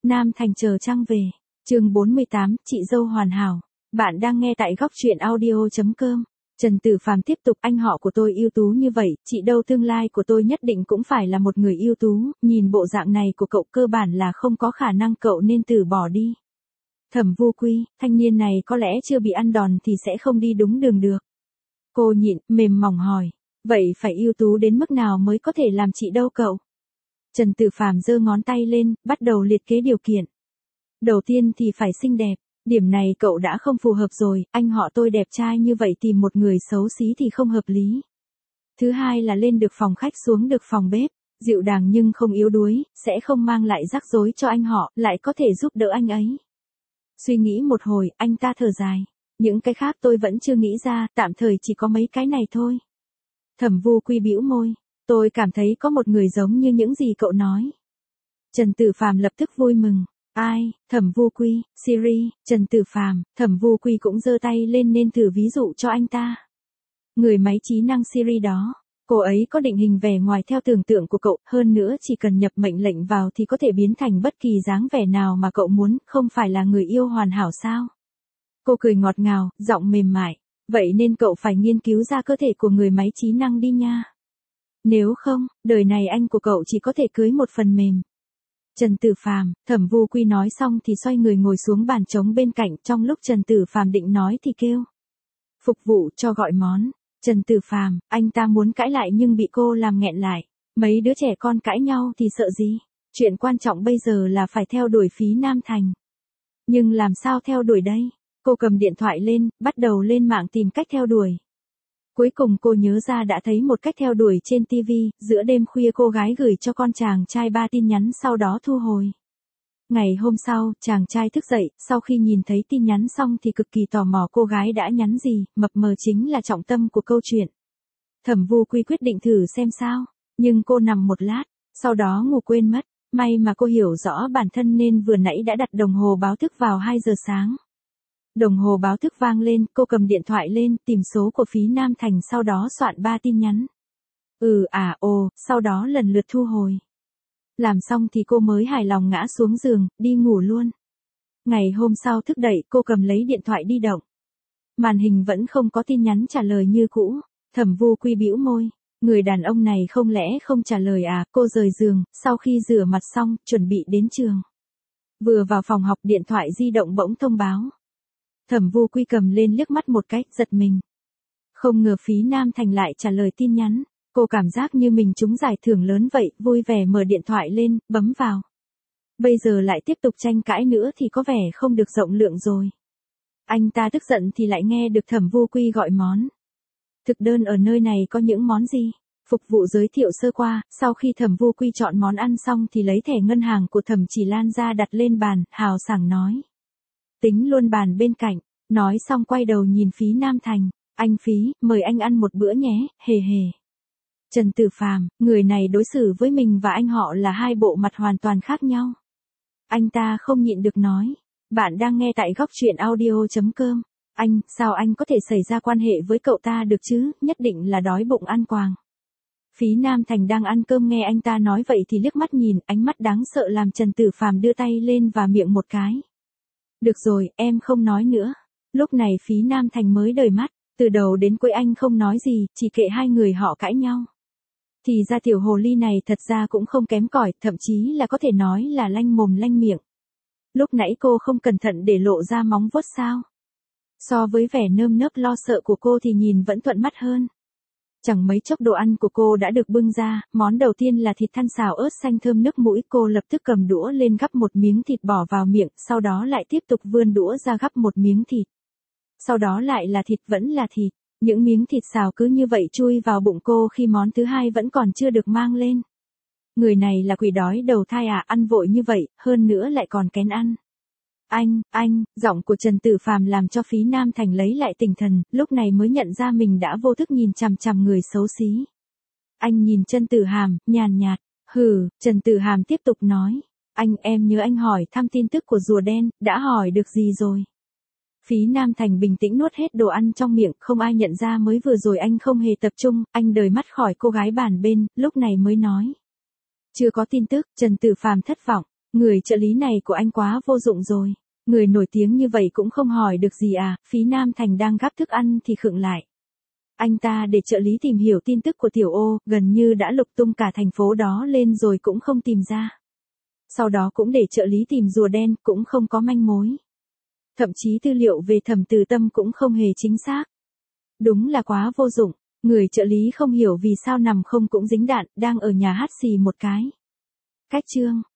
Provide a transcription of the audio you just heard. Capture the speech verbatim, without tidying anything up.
Nam Thành chờ trăng về. Chương bốn mươi tám, chị dâu hoàn hảo. Bạn đang nghe tại góc truyện audio chấm com. Trần Tử Phàm tiếp tục, anh họ của tôi ưu tú như vậy, chị dâu tương lai của tôi nhất định cũng phải là một người ưu tú, nhìn bộ dạng này của cậu cơ bản là không có khả năng, cậu nên từ bỏ đi. Thẩm Vu Quy, thanh niên này có lẽ chưa bị ăn đòn thì sẽ không đi đúng đường được. Cô nhịn, mềm mỏng hỏi, vậy phải ưu tú đến mức nào mới có thể làm chị dâu cậu? Trần Tử Phàm giơ ngón tay lên, bắt đầu liệt kê điều kiện. Đầu tiên thì phải xinh đẹp, điểm này cậu đã không phù hợp rồi, anh họ tôi đẹp trai như vậy tìm một người xấu xí thì không hợp lý. Thứ hai là lên được phòng khách xuống được phòng bếp, dịu dàng nhưng không yếu đuối, sẽ không mang lại rắc rối cho anh họ, lại có thể giúp đỡ anh ấy. Suy nghĩ một hồi, anh ta thở dài. Những cái khác tôi vẫn chưa nghĩ ra, tạm thời chỉ có mấy cái này thôi. Thẩm Vu Quy bĩu môi. Tôi cảm thấy có một người giống như những gì cậu nói. Trần Tử Phàm lập tức vui mừng. Ai? Thẩm Vu Quy, Siri, Trần Tử Phàm, Thẩm Vu Quy cũng giơ tay lên nên thử ví dụ cho anh ta. Người máy trí năng Siri đó, cô ấy có định hình vẻ ngoài theo tưởng tượng của cậu, hơn nữa chỉ cần nhập mệnh lệnh vào thì có thể biến thành bất kỳ dáng vẻ nào mà cậu muốn, không phải là người yêu hoàn hảo sao? Cô cười ngọt ngào, giọng mềm mại. Vậy nên cậu phải nghiên cứu ra cơ thể của người máy trí năng đi nha. Nếu không, đời này anh của cậu chỉ có thể cưới một phần mềm. Trần Tử Phàm, Thẩm Vu Quy nói xong thì xoay người ngồi xuống bàn trống bên cạnh, trong lúc Trần Tử Phàm định nói thì kêu. Phục vụ cho gọi món. Trần Tử Phàm, anh ta muốn cãi lại nhưng bị cô làm nghẹn lại. Mấy đứa trẻ con cãi nhau thì sợ gì? Chuyện quan trọng bây giờ là phải theo đuổi Phí Nam Thành. Nhưng làm sao theo đuổi đây? Cô cầm điện thoại lên, bắt đầu lên mạng tìm cách theo đuổi. Cuối cùng cô nhớ ra đã thấy một cách theo đuổi trên ti vi, giữa đêm khuya cô gái gửi cho con chàng trai ba tin nhắn sau đó thu hồi. Ngày hôm sau, chàng trai thức dậy, sau khi nhìn thấy tin nhắn xong thì cực kỳ tò mò cô gái đã nhắn gì, mập mờ chính là trọng tâm của câu chuyện. Thẩm Vu Quy quyết định thử xem sao, nhưng cô nằm một lát, sau đó ngủ quên mất, may mà cô hiểu rõ bản thân nên vừa nãy đã đặt đồng hồ báo thức vào hai giờ sáng. Đồng hồ báo thức vang lên, cô cầm điện thoại lên, tìm số của Phí Nam Thành sau đó soạn ba tin nhắn. Ừ à ồ, sau đó lần lượt thu hồi. Làm xong thì cô mới hài lòng ngã xuống giường, đi ngủ luôn. Ngày hôm sau thức dậy, cô cầm lấy điện thoại di động. Màn hình vẫn không có tin nhắn trả lời như cũ. Thẩm Vu Quy bĩu môi. Người đàn ông này không lẽ không trả lời à? Cô rời giường, sau khi rửa mặt xong, chuẩn bị đến trường. Vừa vào phòng học, điện thoại di động bỗng thông báo. Thẩm Vu Quy cầm lên liếc mắt một cái, giật mình. Không ngờ Phí Nam Thành lại trả lời tin nhắn. Cô cảm giác như mình trúng giải thưởng lớn vậy, vui vẻ mở điện thoại lên, bấm vào. Bây giờ lại tiếp tục tranh cãi nữa thì có vẻ không được rộng lượng rồi. Anh ta tức giận thì lại nghe được Thẩm Vu Quy gọi món. Thực đơn ở nơi này có những món gì? Phục vụ giới thiệu sơ qua, sau khi Thẩm Vu Quy chọn món ăn xong thì lấy thẻ ngân hàng của Thẩm Chỉ Lan ra đặt lên bàn, hào sảng nói. Tính luôn bàn bên cạnh, nói xong quay đầu nhìn Phí Nam Thành, anh Phí, mời anh ăn một bữa nhé, hề hề. Trần Tử Phàm, người này đối xử với mình và anh họ là hai bộ mặt hoàn toàn khác nhau. Anh ta không nhịn được nói, bạn đang nghe tại góc truyện audio chấm com. Anh, sao anh có thể xảy ra quan hệ với cậu ta được chứ, nhất định là đói bụng ăn quàng. Phí Nam Thành đang ăn cơm nghe anh ta nói vậy thì liếc mắt nhìn, ánh mắt đáng sợ làm Trần Tử Phàm đưa tay lên và miệng một cái. Được rồi, em không nói nữa. Lúc này Phí Nam Thành mới đời mắt, từ đầu đến cuối anh không nói gì, chỉ kệ hai người họ cãi nhau. Thì ra tiểu hồ ly này thật ra cũng không kém cỏi, thậm chí là có thể nói là lanh mồm lanh miệng. Lúc nãy cô không cẩn thận để lộ ra móng vuốt sao? So với vẻ nơm nớp lo sợ của cô thì nhìn vẫn thuận mắt hơn. Chẳng mấy chốc đồ ăn của cô đã được bưng ra, món đầu tiên là thịt than xào ớt xanh thơm nước mũi, cô lập tức cầm đũa lên gắp một miếng thịt bỏ vào miệng, sau đó lại tiếp tục vươn đũa ra gắp một miếng thịt. Sau đó lại là thịt vẫn là thịt, những miếng thịt xào cứ như vậy chui vào bụng cô khi món thứ hai vẫn còn chưa được mang lên. Người này là quỷ đói đầu thai à, ăn vội như vậy, hơn nữa lại còn kén ăn. Anh, anh, giọng của Trần Tử Phàm làm cho Phí Nam Thành lấy lại tinh thần, lúc này mới nhận ra mình đã vô thức nhìn chằm chằm người xấu xí. Anh nhìn Trần Tử Hàm, nhàn nhạt, hừ, Trần Tử Hàm tiếp tục nói, anh em nhớ anh hỏi thăm tin tức của rùa đen, đã hỏi được gì rồi? Phí Nam Thành bình tĩnh nuốt hết đồ ăn trong miệng, không ai nhận ra mới vừa rồi anh không hề tập trung, anh rời mắt khỏi cô gái bàn bên, lúc này mới nói. Chưa có tin tức, Trần Tử Phàm thất vọng. Người trợ lý này của anh quá vô dụng rồi. Người nổi tiếng như vậy cũng không hỏi được gì à, Phí Nam Thành đang gắp thức ăn thì khựng lại. Anh ta để trợ lý tìm hiểu tin tức của Tiểu Ô, gần như đã lục tung cả thành phố đó lên rồi cũng không tìm ra. Sau đó cũng để trợ lý tìm rùa đen, cũng không có manh mối. Thậm chí tư liệu về Thẩm Từ Tâm cũng không hề chính xác. Đúng là quá vô dụng, người trợ lý không hiểu vì sao nằm không cũng dính đạn, đang ở nhà hắt xì một cái. Cách chương